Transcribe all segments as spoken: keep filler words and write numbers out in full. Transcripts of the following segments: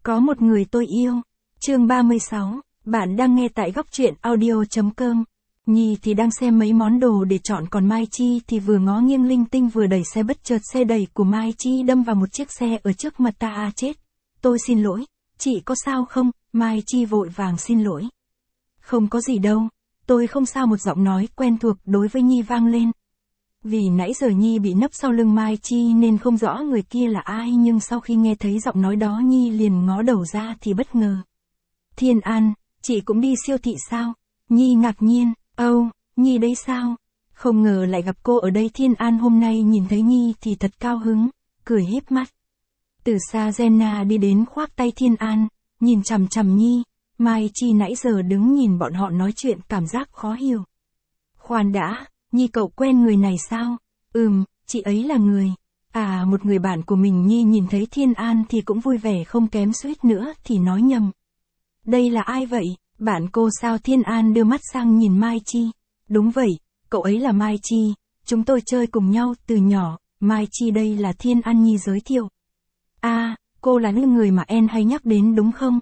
Có một người tôi yêu. Chương ba mươi sáu, bạn đang nghe tại góc truyện audio.com. Nhi thì đang xem mấy món đồ để chọn, còn Mai Chi thì vừa ngó nghiêng linh tinh vừa đẩy xe, bất chợt xe đẩy của Mai Chi đâm vào một chiếc xe ở trước mặt ta. À chết. Tôi xin lỗi, chị có sao không? Mai Chi vội vàng xin lỗi. Không có gì đâu, tôi không sao. Một giọng nói quen thuộc đối với Nhi vang lên. Vì nãy giờ Nhi bị nấp sau lưng Mai Chi nên không rõ người kia là ai, nhưng sau khi nghe thấy giọng nói đó Nhi liền ngó đầu ra thì bất ngờ. Thiên An, chị cũng đi siêu thị sao? Nhi ngạc nhiên, âu, Nhi đấy sao? Không ngờ lại gặp cô ở đây. Thiên An hôm nay nhìn thấy Nhi thì thật cao hứng, cười híp mắt. Từ xa Jenna đi đến khoác tay Thiên An, nhìn chằm chằm Nhi. Mai Chi nãy giờ đứng nhìn bọn họ nói chuyện cảm giác khó hiểu. Khoan đã, Nhi cậu quen người này sao? Ừm, chị ấy là người. À, một người bạn của mình. Nhi nhìn thấy Thiên An thì cũng vui vẻ không kém, suýt nữa thì nói nhầm. Đây là ai vậy? Bạn cô sao? Thiên An đưa mắt sang nhìn Mai Chi. Đúng vậy, cậu ấy là Mai Chi, chúng tôi chơi cùng nhau từ nhỏ. Mai Chi đây là Thiên An. Nhi giới thiệu. À, cô là người mà En hay nhắc đến đúng không?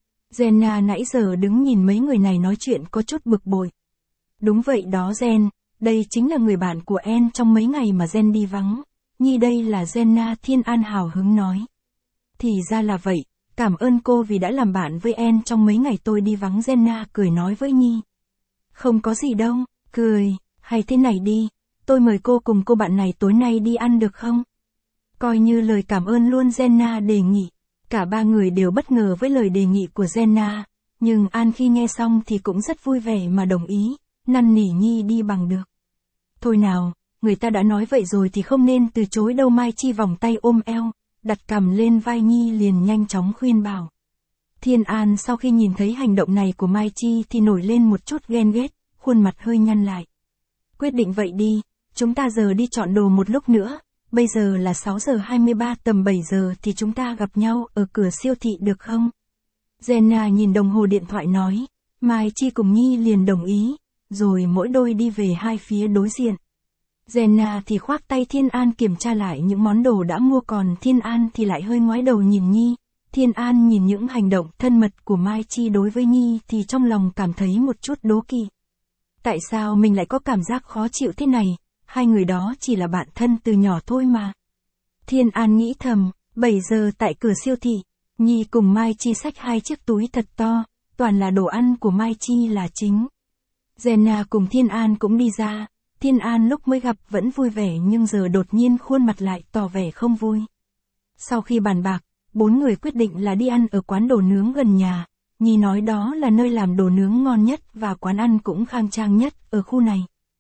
Jenna nãy giờ đứng nhìn mấy người này nói chuyện có chút bực bội. Đúng vậy đó Jen, đây chính là người bạn của En trong mấy ngày mà Jen đi vắng. Nhi đây là Jenna. Thiên An hào hứng nói. Thì ra là vậy, cảm ơn cô vì đã làm bạn với En trong mấy ngày tôi đi vắng. Jenna cười nói với Nhi. Không có gì đâu, cười, hay thế này đi, tôi mời cô cùng cô bạn này tối nay đi ăn được không? Coi như lời cảm ơn luôn, Jenna đề nghị. Cả ba người đều bất ngờ với lời đề nghị của Jenna, nhưng An khi nghe xong thì cũng rất vui vẻ mà đồng ý, năn nỉ Nhi đi bằng được. Thôi nào, người ta đã nói vậy rồi thì không nên từ chối đâu. Mai Chi vòng tay ôm eo, đặt cằm lên vai Nhi liền nhanh chóng khuyên bảo. Thiên An sau khi nhìn thấy hành động này của Mai Chi thì nổi lên một chút ghen ghét, khuôn mặt hơi nhăn lại. Quyết định vậy đi, chúng ta giờ đi chọn đồ một lúc nữa. Bây giờ là sáu giờ hai mươi ba, tầm bảy giờ thì chúng ta gặp nhau ở cửa siêu thị được không? Jenna nhìn đồng hồ điện thoại nói. Mai Chi cùng Nhi liền đồng ý, rồi mỗi đôi đi về hai phía đối diện. Jenna thì khoác tay Thiên An kiểm tra lại những món đồ đã mua, còn Thiên An thì lại hơi ngoái đầu nhìn Nhi. Thiên An nhìn những hành động thân mật của Mai Chi đối với Nhi thì trong lòng cảm thấy một chút đố kỵ. Tại sao mình lại có cảm giác khó chịu thế này? Hai người đó chỉ là bạn thân từ nhỏ thôi mà. Thiên An nghĩ thầm. Bảy giờ tại cửa siêu thị, Nhi cùng Mai Chi xách hai chiếc túi thật to, toàn là đồ ăn của Mai Chi là chính. Jenna cùng Thiên An cũng đi ra. Thiên An lúc mới gặp vẫn vui vẻ nhưng giờ đột nhiên khuôn mặt lại tỏ vẻ không vui. Sau khi bàn bạc, bốn người quyết định là đi ăn ở quán đồ nướng gần nhà. Nhi nói đó là nơi làm đồ nướng ngon nhất và quán ăn cũng khang trang nhất ở khu này.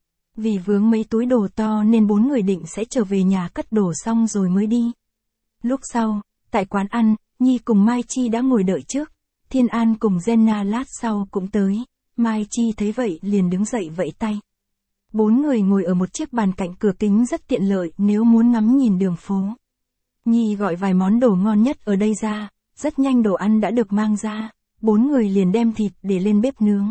Vì vướng mấy túi đồ to nên bốn người định sẽ trở về nhà cất đồ xong rồi mới đi. Lúc sau, tại quán ăn, Nhi cùng Mai Chi đã ngồi đợi trước. Thiên An cùng Jenna lát sau cũng tới. Mai Chi thấy vậy liền đứng dậy vẫy tay. Bốn người ngồi ở một chiếc bàn cạnh cửa kính rất tiện lợi nếu muốn ngắm nhìn đường phố. Nhi gọi vài món đồ ngon nhất ở đây ra, rất nhanh đồ ăn đã được mang ra. Bốn người liền đem thịt để lên bếp nướng.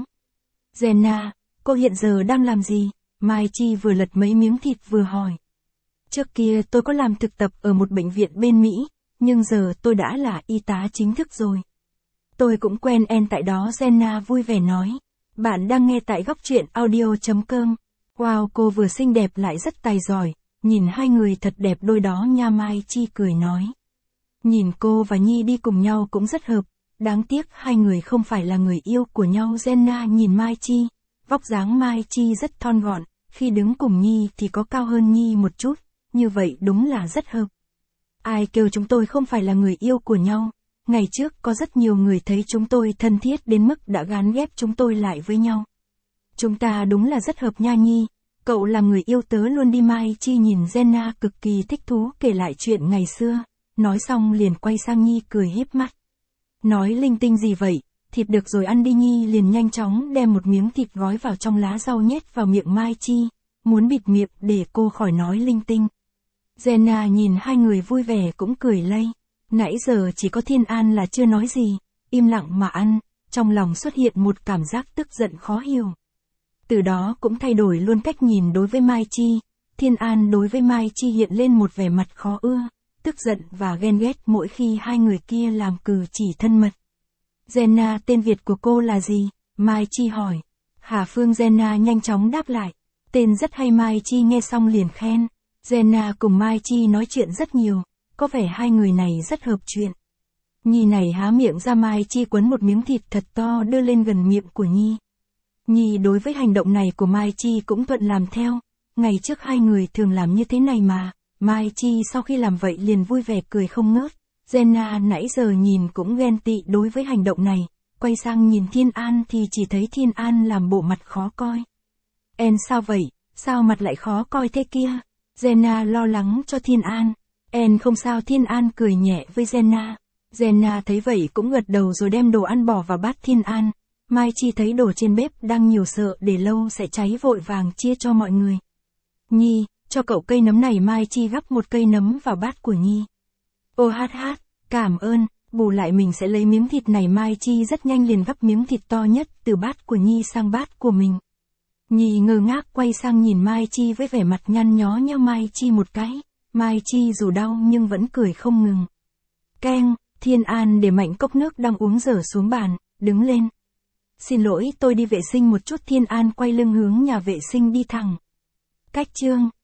Jenna, cô hiện giờ đang làm gì? Mai Chi vừa lật mấy miếng thịt vừa hỏi. Trước kia tôi có làm thực tập ở một bệnh viện bên Mỹ, nhưng giờ tôi đã là y tá chính thức rồi. Tôi cũng quen En tại đó. Jenna vui vẻ nói. Bạn đang nghe tại góc truyện audio.com. Wow, cô vừa xinh đẹp lại rất tài giỏi, nhìn hai người thật đẹp đôi đó nha. Mai Chi cười nói. Nhìn cô và Nhi đi cùng nhau cũng rất hợp, đáng tiếc hai người không phải là người yêu của nhau. Jenna nhìn Mai Chi, vóc dáng Mai Chi rất thon gọn, khi đứng cùng Nhi thì có cao hơn Nhi một chút, như vậy đúng là rất hợp. Ai kêu chúng tôi không phải là người yêu của nhau, ngày trước có rất nhiều người thấy chúng tôi thân thiết đến mức đã gán ghép chúng tôi lại với nhau. Chúng ta đúng là rất hợp nha Nhi, cậu làm người yêu tớ luôn đi. Mai Chi nhìn Jenna cực kỳ thích thú kể lại chuyện ngày xưa, nói xong liền quay sang Nhi cười híp mắt. Nói linh tinh gì vậy, thịt được rồi ăn đi. Nhi liền nhanh chóng đem một miếng thịt gói vào trong lá rau nhét vào miệng Mai Chi, muốn bịt miệng để cô khỏi nói linh tinh. Jenna nhìn hai người vui vẻ cũng cười lây. Nãy giờ chỉ có Thiên An là chưa nói gì, im lặng mà ăn, trong lòng xuất hiện một cảm giác tức giận khó hiểu. Từ đó cũng thay đổi luôn cách nhìn đối với Mai Chi. Thiên An đối với Mai Chi hiện lên một vẻ mặt khó ưa, tức giận và ghen ghét mỗi khi hai người kia làm cử chỉ thân mật. Jenna, tên Việt của cô là gì? Mai Chi hỏi. Hà Phương. Jenna nhanh chóng đáp lại. Tên rất hay. Mai Chi nghe xong liền khen. Jenna cùng Mai Chi nói chuyện rất nhiều, có vẻ hai người này rất hợp chuyện. Nhi này há miệng ra. Mai Chi quấn một miếng thịt thật to đưa lên gần miệng của Nhi. Nhi đối với hành động này của Mai Chi cũng thuận làm theo. Ngày trước hai người thường làm như thế này mà. Mai Chi sau khi làm vậy liền vui vẻ cười không ngớt. Jenna nãy giờ nhìn cũng ghen tị đối với hành động này. Quay sang nhìn Thiên An thì chỉ thấy Thiên An làm bộ mặt khó coi. En sao vậy? Sao mặt lại khó coi thế kia? Jenna lo lắng cho Thiên An. En không sao. Thiên An cười nhẹ với Jenna. Jenna thấy vậy cũng gật đầu rồi đem đồ ăn bỏ vào bát Thiên An. Mai Chi thấy đồ trên bếp đang nhiều sợ để lâu sẽ cháy vội vàng chia cho mọi người. Nhi, cho cậu cây nấm này. Mai Chi gắp một cây nấm vào bát của Nhi. Ô hát hát, cảm ơn, bù lại mình sẽ lấy miếng thịt này. Mai Chi rất nhanh liền gắp miếng thịt to nhất từ bát của Nhi sang bát của mình. Nhi ngơ ngác quay sang nhìn Mai Chi với vẻ mặt nhăn nhó nheo Mai Chi một cái. Mai Chi dù đau nhưng vẫn cười không ngừng. Keng, Thiên An để mạnh cốc nước đang uống dở xuống bàn, đứng lên. Xin lỗi, tôi đi vệ sinh một chút. Thiên An quay lưng hướng nhà vệ sinh đi thẳng. Cách chương